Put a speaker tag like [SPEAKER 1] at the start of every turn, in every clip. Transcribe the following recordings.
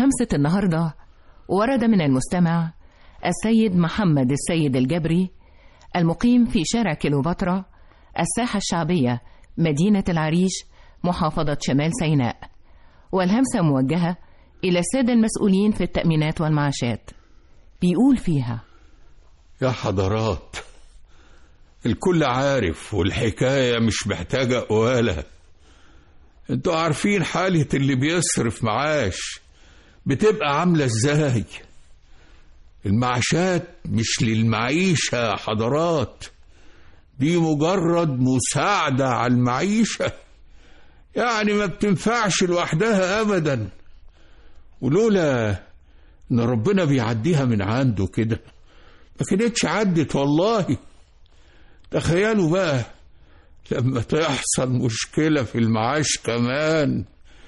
[SPEAKER 1] همسة النهاردة ورد من المستمع السيد محمد السيد الجبري المقيم في شارع كيلوباترا الساحة الشعبية مدينة العريش محافظة شمال سيناء، والهمسة موجهة إلى السادة المسؤولين في التأمينات والمعاشات. بيقول فيها:
[SPEAKER 2] يا حضرات، الكل عارف والحكاية مش محتاجة قوالة. انتوا عارفين حالة اللي بيصرف معاش بتبقى عاملة ازاي. المعاشات مش للمعيشة يا حضرات، دي مجرد مساعدة على المعيشة، يعني ما بتنفعش لوحدها أبدا. ولولا إن ربنا بيعديها من عنده كده ما كانتش عدت والله. تخيلوا بقى لما تحصل مشكلة في المعاش كمان.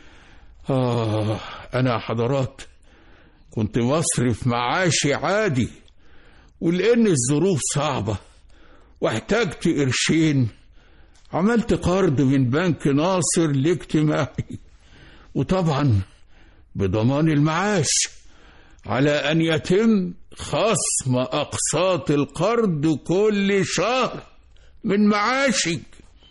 [SPEAKER 2] أنا يا حضرات كنت بصرف معاشي عادي، ولأن الظروف صعبة واحتاجت قرشين عملت قرض من بنك ناصر الاجتماعي، وطبعا بضمان المعاش على أن يتم خصم أقساط القرض كل شهر من معاشك.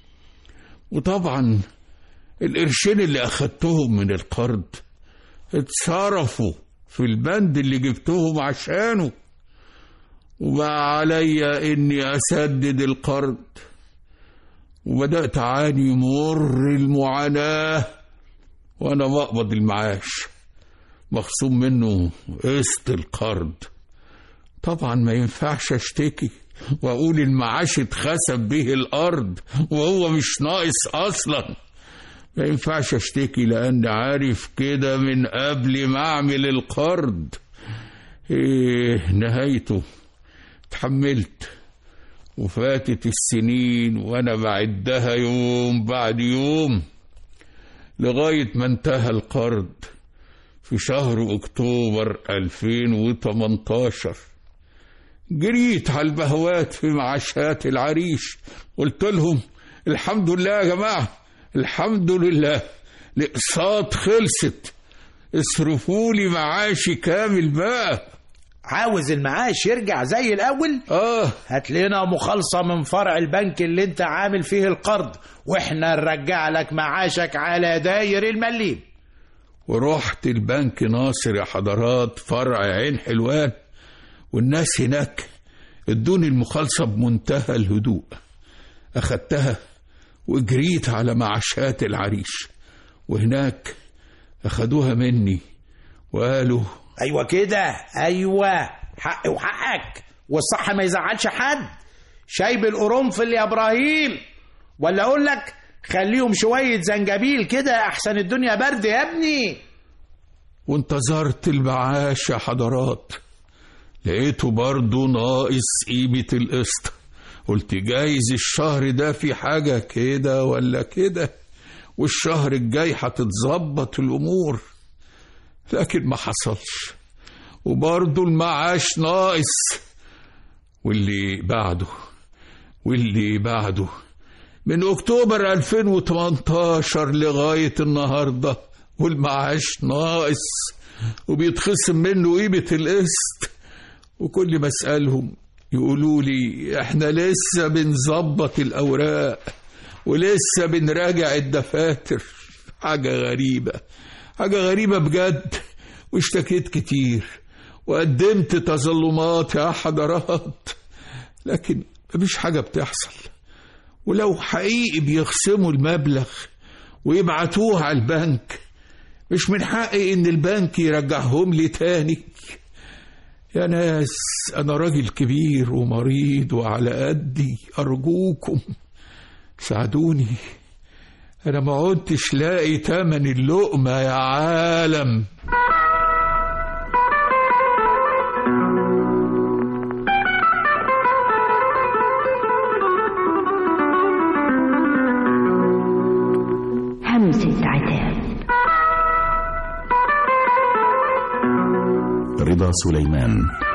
[SPEAKER 2] وطبعا القرشين اللي أخدتهم من القرض اتصرفوا في البند اللي جبتهم عشانه، وبقى عليا إني أسدد القرض. وبدأت أعاني مر المعاناة وأنا بقبض المعاش مخصوم منه قسط القرض. طبعا ما ينفعش أشتكي وأقول المعاش اتخسف به الأرض وهو مش ناقص أصلا. ما ينفعش أشتكي لأن عارف كده من قبل ما أعمل القرض نهايته. تحملت وفاتت السنين وأنا بعدها يوم بعد يوم لغاية ما انتهى القرض في شهر أكتوبر 2018. جريت على البهوات في معاشات العريش، قلت لهم الحمد لله يا جماعة، الحمد لله الأقساط خلصت، اصرفوا لي معاشي كامل بقى.
[SPEAKER 3] عاوز المعاش يرجع زي الأول؟ هات لنا مخالصة من فرع البنك اللي انت عامل فيه القرض واحنا نرجع لك معاشك على داير المليم.
[SPEAKER 2] ورحت البنك ناصر يا حضرات فرع عين حلوان، والناس هناك ادوني المخالصة بمنتهى الهدوء. أخدتها وجريت على معاشات العريش، وهناك أخدوها مني وقالوا
[SPEAKER 3] أيوة كده، أيوة حق وحقك، والصح ما يزعلش حد. شايب القرنفل يا إبراهيم، ولا أقول لك خليهم شوية زنجبيل كده أحسن الدنيا برد يا ابني.
[SPEAKER 2] وانتظرت المعاش يا حضرات، لقيته برضو ناقص قيمة القسط. قلت جايز الشهر ده في حاجة كده ولا كده، والشهر الجاي هتتظبط الأمور. لكن ما حصلش، وبرضو المعاش ناقص. واللي بعده من أكتوبر 2018 لغاية النهاردة والمعاش ناقص وبيتخصم منه قيمة القسط. وكل ما أسألهم يقولوا لي احنا لسه بنظبط الأوراق ولسه بنراجع الدفاتر. حاجة غريبة بجد. واشتكيت كتير وقدمت تظلمات يا حضرات، لكن مفيش حاجة بتحصل. ولو حقيقي بيخصموا المبلغ ويبعتوه على البنك، مش من حقي ان البنك يرجعهم لي تاني. يا ناس انا راجل كبير ومريض وعلى قدي، ارجوكم ساعدوني. انا ما عدتش لاقي تمن اللقمة يا عالم.
[SPEAKER 4] همسة عتاب.
[SPEAKER 5] رضا سليمان.